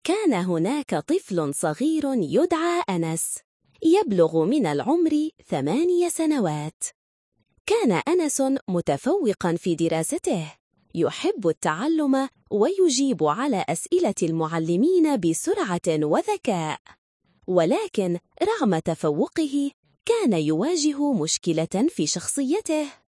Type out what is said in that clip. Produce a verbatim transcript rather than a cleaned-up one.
كان هناك طفل صغير يدعى أنس، يبلغ من العمر ثماني سنوات. كان أنس متفوقاً في دراسته، يحب التعلم ويجيب على أسئلة المعلمين بسرعة وذكاء. ولكن رغم تفوقه كان يواجه مشكلة في شخصيته.